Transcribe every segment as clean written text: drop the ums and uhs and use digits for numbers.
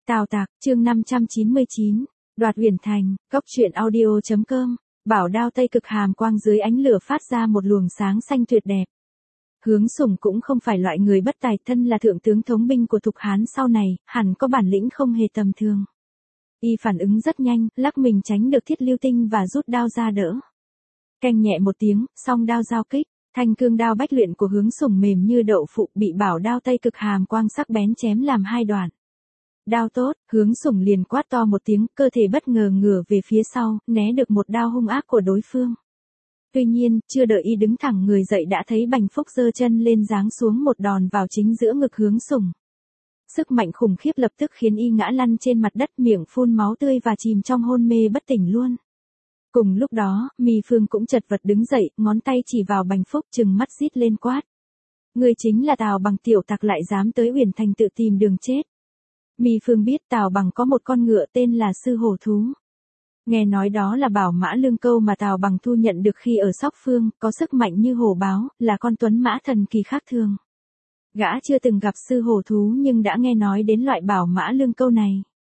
Tào Tạc, chương 599, đoạt Uyển Thành, Cốc truyện audio.com, bảo đao tây cực hàm quang dưới ánh lửa phát ra một luồng sáng xanh tuyệt đẹp. Hướng Sủng cũng không phải loại người bất tài, thân là thượng tướng thống binh của Thục Hán sau này, hẳn có bản lĩnh không hề tầm thường. Y phản ứng rất nhanh, lắc mình tránh được Thiết Lưu Tinh và rút đao ra đỡ. Canh nhẹ một tiếng, song đao giao kích, thanh cương đao bách luyện của Hướng Sủng mềm như đậu phụ bị bảo đao tây cực hàm quang sắc bén chém làm hai đoạn. Đao tốt, Hướng Sủng liền quát to một tiếng, cơ thể bất ngờ ngửa về phía sau, né được một đao hung ác của đối phương. Tuy nhiên, chưa đợi y đứng thẳng người dậy đã thấy Bành Phúc giơ chân lên giáng xuống một đòn vào chính giữa ngực Hướng Sủng. Sức mạnh khủng khiếp lập tức khiến y ngã lăn trên mặt đất, miệng phun máu tươi và chìm trong hôn mê bất tỉnh luôn. Cùng lúc đó, Mi Phương cũng chật vật đứng dậy, ngón tay chỉ vào Bành Phúc trừng mắt rít lên quát. Ngươi chính là Tào Bằng tiểu tặc, lại dám tới Uyển Thành tự tìm đường chết. Mi Phương biết Tào Bằng có một con ngựa tên là Sư Hổ Thú. Nghe nói đó là bảo mã lương câu mà Tào Bằng thu nhận được khi ở Sóc Phương, có sức mạnh như hổ báo, là con tuấn mã thần kỳ khác thường. Gã chưa từng gặp Sư Hổ Thú nhưng đã nghe nói đến loại bảo mã lương câu này.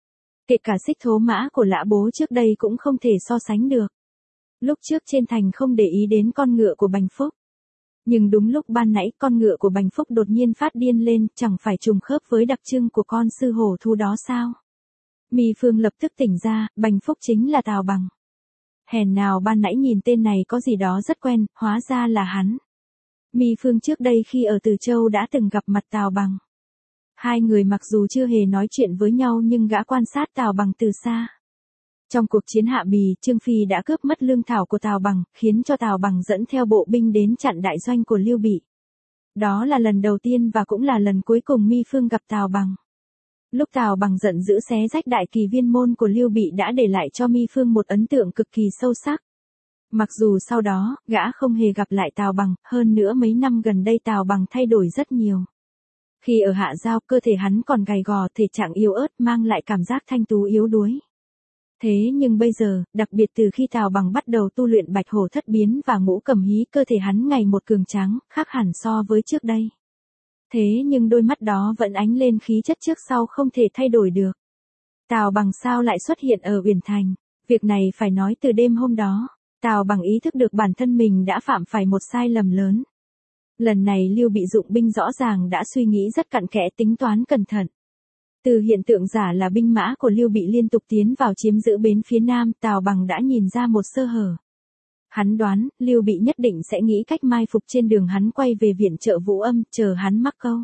Kể cả Xích Thố Mã của Lã Bố trước đây cũng không thể so sánh được. Lúc trước trên thành không để ý đến con ngựa của Bành Phúc. Nhưng đúng lúc ban nãy con ngựa của Bành Phúc đột nhiên phát điên lên, chẳng phải trùng khớp với đặc trưng của con Sư Hổ Thú đó sao? Mi Phương lập tức tỉnh ra, Bành Phúc chính là Tào Bằng. Hèn nào ban nãy nhìn tên này có gì đó rất quen, hóa ra là hắn. Mi Phương trước đây khi ở Từ Châu đã từng gặp mặt Tào Bằng. Hai người mặc dù chưa hề nói chuyện với nhau nhưng gã quan sát Tào Bằng từ xa. Trong cuộc chiến Hạ Bì, Trương Phi đã cướp mất lương thảo của Tào Bằng, khiến cho Tào Bằng dẫn theo bộ binh đến chặn đại doanh của Lưu Bị. Đó là lần đầu tiên và cũng là lần cuối cùng Mi Phương gặp Tào Bằng. Lúc Tào Bằng giận dữ xé rách đại kỳ viên môn của Lưu Bị đã để lại cho Mi Phương một ấn tượng cực kỳ sâu sắc. Mặc dù sau đó, gã không hề gặp lại Tào Bằng, hơn nữa mấy năm gần đây Tào Bằng thay đổi rất nhiều. Khi ở Hạ Giao, cơ thể hắn còn gầy gò, thể trạng yếu ớt, mang lại cảm giác thanh tú yếu đuối. Thế nhưng bây giờ, đặc biệt từ khi Tào Bằng bắt đầu tu luyện Bạch Hổ Thất Biến và Ngũ Cầm Hí, cơ thể hắn ngày một cường tráng, khác hẳn so với trước đây. Thế nhưng đôi mắt đó vẫn ánh lên khí chất trước sau không thể thay đổi được. Tào Bằng sao lại xuất hiện ở Uyển Thành? Việc này phải nói từ đêm hôm đó, Tào Bằng ý thức được bản thân mình đã phạm phải một sai lầm lớn. Lần này Lưu Bị dụng binh rõ ràng đã suy nghĩ rất cặn kẽ, tính toán cẩn thận. Từ hiện tượng giả là binh mã của Lưu Bị liên tục tiến vào chiếm giữ bến phía nam, Tào Bằng đã nhìn ra một sơ hở. Hắn đoán, Lưu Bị nhất định sẽ nghĩ cách mai phục trên đường hắn quay về viện trợ Vũ Âm, chờ hắn mắc câu.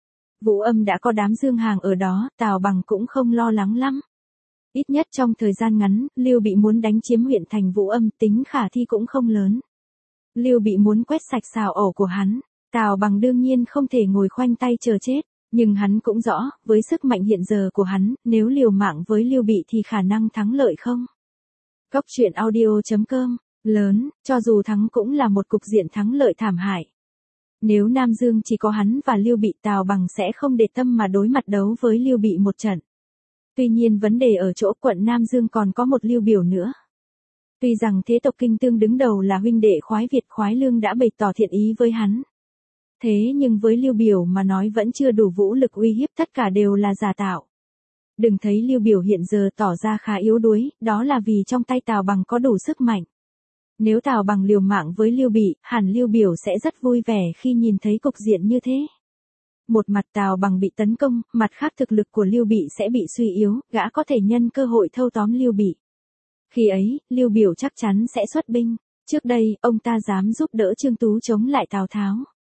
Vũ Âm đã có đám dương hàng ở đó, Tào Bằng cũng không lo lắng lắm. Ít nhất trong thời gian ngắn, Lưu Bị muốn đánh chiếm huyện thành Vũ Âm, tính khả thi cũng không lớn. Lưu Bị muốn quét sạch xào ổ của hắn, Tào Bằng đương nhiên không thể ngồi khoanh tay chờ chết. Nhưng hắn cũng rõ, với sức mạnh hiện giờ của hắn, nếu liều mạng với Lưu Bị thì khả năng thắng lợi không? Cốc truyện audio.com, lớn, cho dù thắng cũng là một cục diện thắng lợi thảm hại. Nếu Nam Dương chỉ có hắn và Lưu Bị, Tào Bằng sẽ không để tâm mà đối mặt đấu với Lưu Bị một trận. Tuy nhiên vấn đề ở chỗ quận Nam Dương còn có một Lưu Biểu nữa. Tuy rằng thế tộc Kinh Tương đứng đầu là huynh đệ Khoái Việt Khoái Lương đã bày tỏ thiện ý với hắn. Thế nhưng với Lưu Biểu mà nói vẫn chưa đủ vũ lực uy hiếp, tất cả đều là giả tạo. Đừng thấy Lưu Biểu hiện giờ tỏ ra khá yếu đuối, đó là vì trong tay Tào Bằng có đủ sức mạnh. Nếu Tào Bằng liều mạng với Lưu Bị, hẳn Lưu Biểu sẽ rất vui vẻ khi nhìn thấy cục diện như thế. Một mặt Tào Bằng bị tấn công, mặt khác thực lực của Lưu Bị sẽ bị suy yếu, gã có thể nhân cơ hội thâu tóm Lưu Bị. Khi ấy, Lưu Biểu chắc chắn sẽ xuất binh. Trước đây, ông ta dám giúp đỡ Trương Tú chống lại Tào Tháo.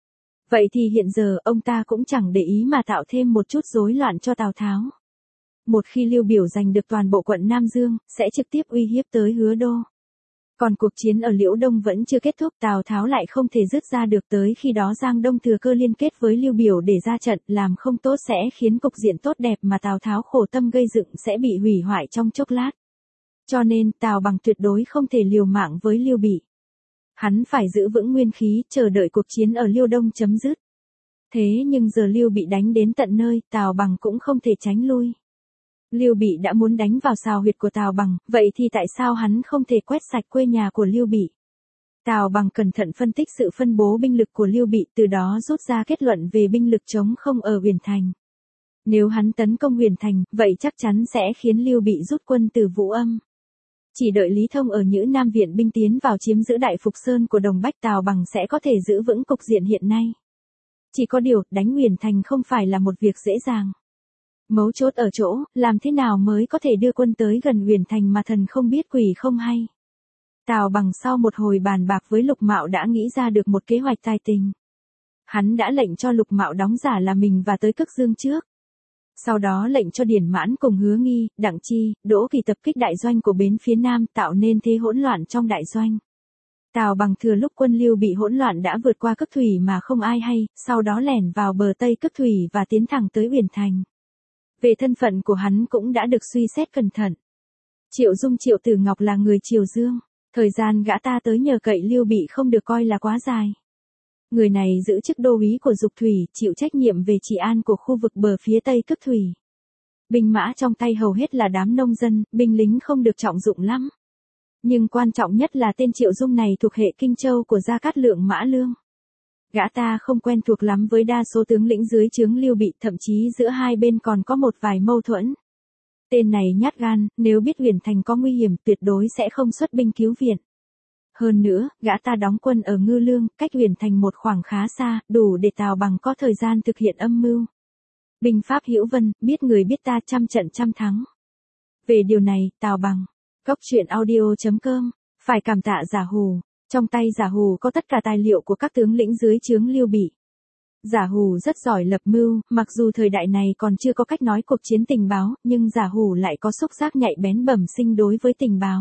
Vậy thì hiện giờ ông ta cũng chẳng để ý mà tạo thêm một chút rối loạn cho Tào Tháo. Một khi Lưu Biểu giành được toàn bộ quận Nam Dương, sẽ trực tiếp uy hiếp tới Hứa Đô. Còn cuộc chiến ở Liễu Đông vẫn chưa kết thúc, Tào Tháo lại không thể dứt ra được, tới khi đó Giang Đông thừa cơ liên kết với Lưu Biểu để ra trận, làm không tốt sẽ khiến cục diện tốt đẹp mà Tào Tháo khổ tâm gây dựng sẽ bị hủy hoại trong chốc lát. Cho nên Tào Bằng tuyệt đối không thể liều mạng với Lưu Bị. Hắn phải giữ vững nguyên khí, chờ đợi cuộc chiến ở Liêu Đông chấm dứt. Thế nhưng giờ Lưu Bị đánh đến tận nơi, Tào Bằng cũng không thể tránh lui. Lưu Bị đã muốn đánh vào sào huyệt của Tào Bằng, vậy thì tại sao hắn không thể quét sạch quê nhà của Lưu Bị? Tào Bằng cẩn thận phân tích sự phân bố binh lực của Lưu Bị, từ đó rút ra kết luận về binh lực trống không ở Uyển Thành. Nếu hắn tấn công Huyền Thành, vậy chắc chắn sẽ khiến Lưu Bị rút quân từ Vũ Âm. Chỉ đợi Lý Thông ở Nhữ Nam viện binh tiến vào chiếm giữ Đại Phục Sơn của Đồng Bách, Tào Bằng sẽ có thể giữ vững cục diện hiện nay. Chỉ có điều, đánh Huyền Thành không phải là một việc dễ dàng. Mấu chốt ở chỗ, làm thế nào mới có thể đưa quân tới gần Huyền Thành mà thần không biết quỷ không hay. Tào Bằng sau một hồi bàn bạc với Lục Mạo đã nghĩ ra được một kế hoạch tài tình. Hắn đã lệnh cho Lục Mạo đóng giả là mình và tới Cức Dương trước. Sau đó lệnh cho Điển Mãn cùng Hứa Nghi, Đặng Chi, Đỗ Kỳ tập kích đại doanh của bến phía Nam, tạo nên thế hỗn loạn trong đại doanh. Tào Bằng thừa lúc quân Lưu bị hỗn loạn đã vượt qua Cức Thủy mà không ai hay, sau đó lẻn vào bờ Tây Cức Thủy và tiến thẳng tới Huyền Thành. Về thân phận của hắn cũng đã được suy xét cẩn thận. Triệu Dung Triệu Tử Ngọc là người Triều Dương, thời gian gã ta tới nhờ cậy Lưu Bị không được coi là quá dài. Người này giữ chức đô úy của Dục Thủy, chịu trách nhiệm về trị an của khu vực bờ phía Tây Cức Thủy. Binh mã trong tay hầu hết là đám nông dân, binh lính không được trọng dụng lắm. Nhưng quan trọng nhất là tên Triệu Dung này thuộc hệ Kinh Châu của Gia Cát Lượng Mã Lương. Gã ta không quen thuộc lắm với đa số tướng lĩnh dưới trướng Lưu Bị, thậm chí giữa hai bên còn có một vài mâu thuẫn. Tên này nhát gan, nếu biết Huyền Thành có nguy hiểm tuyệt đối sẽ không xuất binh cứu viện. Hơn nữa, gã ta đóng quân ở Ngư Lương, cách Huyền Thành một khoảng khá xa, đủ để Tào Bằng có thời gian thực hiện âm mưu. Binh pháp hữu vân, biết người biết ta, trăm trận trăm thắng. Về điều này, Tào Bằng, goctruyện.audio.com, phải cảm tạ Giả Hù. Trong tay Giả Hù có tất cả tài liệu của các tướng lĩnh dưới trướng Lưu Bị. Giả Hù rất giỏi lập mưu, mặc dù thời đại này còn chưa có cách nói cuộc chiến tình báo, nhưng Giả Hù lại có xúc giác nhạy bén bẩm sinh đối với tình báo.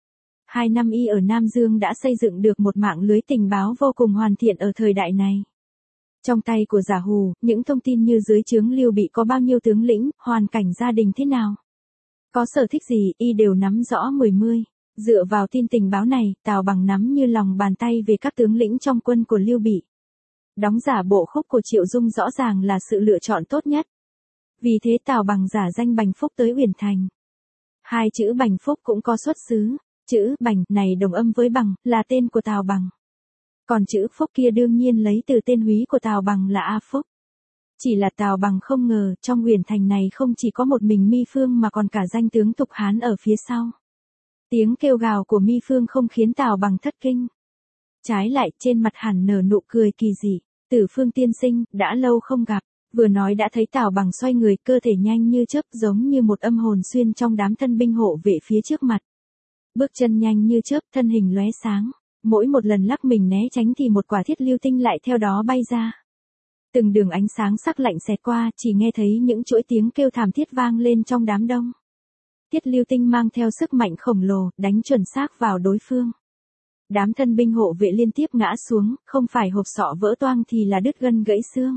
2 năm y ở Nam Dương đã xây dựng được một mạng lưới tình báo vô cùng hoàn thiện ở thời đại này. Trong tay của Giả Hù, những thông tin như dưới trướng Lưu Bị có bao nhiêu tướng lĩnh, hoàn cảnh gia đình thế nào, có sở thích gì, y đều nắm rõ mười mươi. Dựa vào tin tình báo này, Tào Bằng nắm như lòng bàn tay về các tướng lĩnh trong quân của Lưu Bị. Đóng giả bộ khúc của Triệu Dung rõ ràng là sự lựa chọn tốt nhất. Vì thế Tào Bằng giả danh Bành Phúc tới Huyền Thành. 2 chữ Bành Phúc cũng có xuất xứ. Chữ Bành này đồng âm với Bằng, là tên của Tào Bằng. Còn chữ Phúc kia đương nhiên lấy từ tên húy của Tào Bằng là A Phúc. Chỉ là Tào Bằng không ngờ, trong Huyền Thành này không chỉ có một mình Mi Phương mà còn cả danh tướng Tục Hán ở phía sau. Tiếng kêu gào của Mi Phương không khiến Tào Bằng thất kinh. Trái lại, trên mặt hẳn nở nụ cười kỳ dị. Tử Phương tiên sinh, đã lâu không gặp. Vừa nói đã thấy Tào Bằng xoay người, cơ thể nhanh như chớp, giống như một âm hồn xuyên trong đám thân binh hộ vệ phía trước mặt. Bước chân nhanh như chớp, thân hình lóe sáng. Mỗi một lần lắc mình né tránh thì một quả thiết lưu tinh lại theo đó bay ra. Từng đường ánh sáng sắc lạnh xẹt qua, chỉ nghe thấy những chuỗi tiếng kêu thảm thiết vang lên trong đám đông. Thiết lưu tinh mang theo sức mạnh khổng lồ, đánh chuẩn xác vào đối phương. Đám thân binh hộ vệ liên tiếp ngã xuống, không phải hộp sọ vỡ toang thì là đứt gân gãy xương.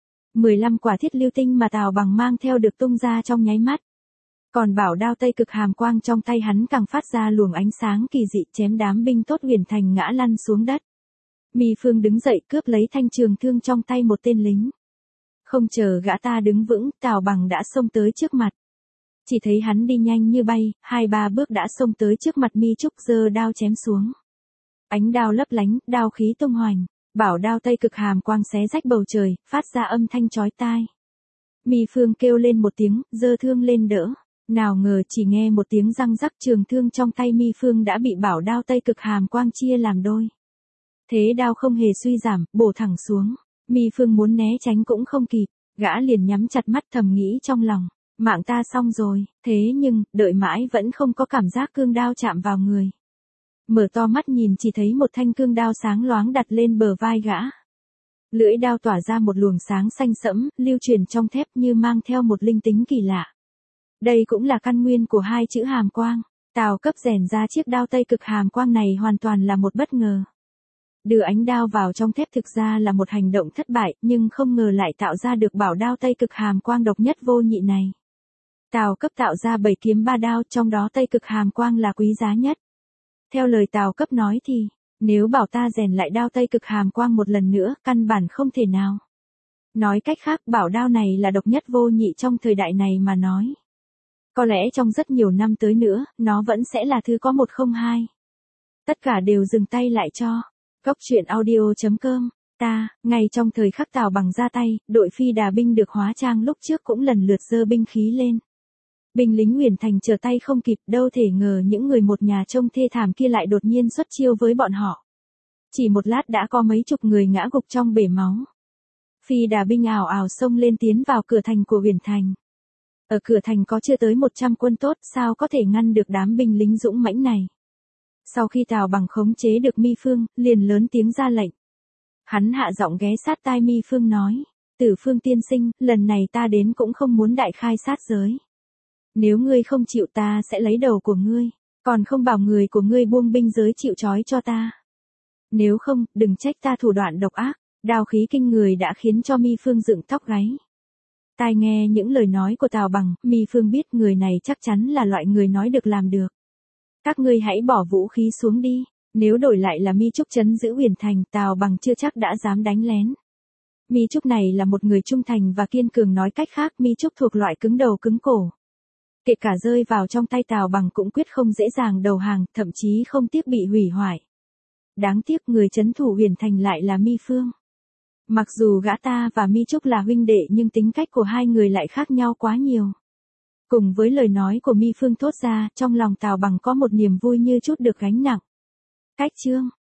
15 quả thiết lưu tinh mà Tào Bằng mang theo được tung ra trong nháy mắt. Còn bảo đao Tây Cực Hàm Quang trong tay hắn càng phát ra luồng ánh sáng kỳ dị, chém đám binh tốt Huyền Thành ngã lăn xuống đất. Mi Phương đứng dậy cướp lấy thanh trường thương trong tay một tên lính. Không chờ gã ta đứng vững, Tào Bằng đã xông tới trước mặt. Chỉ thấy hắn đi nhanh như bay, 2-3 bước đã xông tới trước mặt Mi Trúc, giơ đao chém xuống. Ánh đao lấp lánh, đao khí tung hoành, bảo đao Tây Cực Hàm Quang xé rách bầu trời, phát ra âm thanh chói tai. Mi Phương kêu lên một tiếng, giơ thương lên đỡ. Nào ngờ chỉ nghe một tiếng răng rắc, trường thương trong tay Mi Phương đã bị bảo đao Tây Cực Hàm Quang chia làm đôi. Thế đao không hề suy giảm, bổ thẳng xuống. Mi Phương muốn né tránh cũng không kịp, gã liền nhắm chặt mắt thầm nghĩ trong lòng, mạng ta xong rồi. Thế nhưng, đợi mãi vẫn không có cảm giác cương đao chạm vào người. Mở to mắt nhìn chỉ thấy một thanh cương đao sáng loáng đặt lên bờ vai gã. Lưỡi đao tỏa ra một luồng sáng xanh sẫm, lưu truyền trong thép như mang theo một linh tính kỳ lạ. Đây cũng là căn nguyên của 2 chữ Hàm Quang. Tào Cấp rèn ra chiếc đao Tây Cực Hàm Quang này hoàn toàn là một bất ngờ. Đưa ánh đao vào trong thép thực ra là một hành động thất bại, nhưng không ngờ lại tạo ra được bảo đao Tây Cực Hàm Quang độc nhất vô nhị này. Tào Cấp tạo ra 7 kiếm 3 đao, trong đó Tây Cực Hàm Quang là quý giá nhất. Theo lời Tào Cấp nói thì, nếu bảo ta rèn lại đao Tây Cực Hàm Quang một lần nữa, căn bản không thể nào. Nói cách khác, bảo đao này là độc nhất vô nhị trong thời đại này mà nói. Có lẽ trong rất nhiều năm tới nữa, nó vẫn sẽ là thứ có 102. Tất cả đều dừng tay lại cho. goctruyện.audio.com Ngay trong thời khắc Tào Bằng ra tay, đội phi đà binh được hóa trang lúc trước cũng lần lượt giơ binh khí lên. Binh lính Huyền Thành trở tay không kịp, đâu thể ngờ những người một nhà trông thê thảm kia lại đột nhiên xuất chiêu với bọn họ. Chỉ một lát đã có mấy chục người ngã gục trong bể máu. Phi đà binh ào ào xông lên tiến vào cửa thành của Huyền Thành. Ở cửa thành có chưa tới 100 quân tốt, sao có thể ngăn được đám binh lính dũng mãnh này. Sau khi Tào Bằng khống chế được Mi Phương, liền lớn tiếng ra lệnh. Hắn hạ giọng ghé sát tai Mi Phương nói, Tử Phương tiên sinh, lần này ta đến cũng không muốn đại khai sát giới. Nếu ngươi không chịu ta sẽ lấy đầu của ngươi, còn không bảo người của ngươi buông binh giới chịu trói cho ta. Nếu không, đừng trách ta thủ đoạn độc ác. Đao khí kinh người đã khiến cho Mi Phương dựng tóc gáy. Tai nghe những lời nói của Tào Bằng, Mi Phương biết người này chắc chắn là loại người nói được làm được. Các ngươi hãy bỏ vũ khí xuống đi, nếu đổi lại là Mi Trúc trấn giữ Huyền Thành, Tào Bằng chưa chắc đã dám đánh lén. Mi Trúc này là một người trung thành và kiên cường, nói cách khác Mi Trúc thuộc loại cứng đầu cứng cổ. Kể cả rơi vào trong tay Tào Bằng cũng quyết không dễ dàng đầu hàng, thậm chí không tiếc bị hủy hoại. Đáng tiếc người trấn thủ Huyền Thành lại là Mi Phương. Mặc dù gã ta và Mi Trúc là huynh đệ nhưng tính cách của hai người lại khác nhau quá nhiều. Cùng với lời nói của Mi Phương thốt ra, trong lòng Tào Bằng có một niềm vui như chút được gánh nặng. Cách chương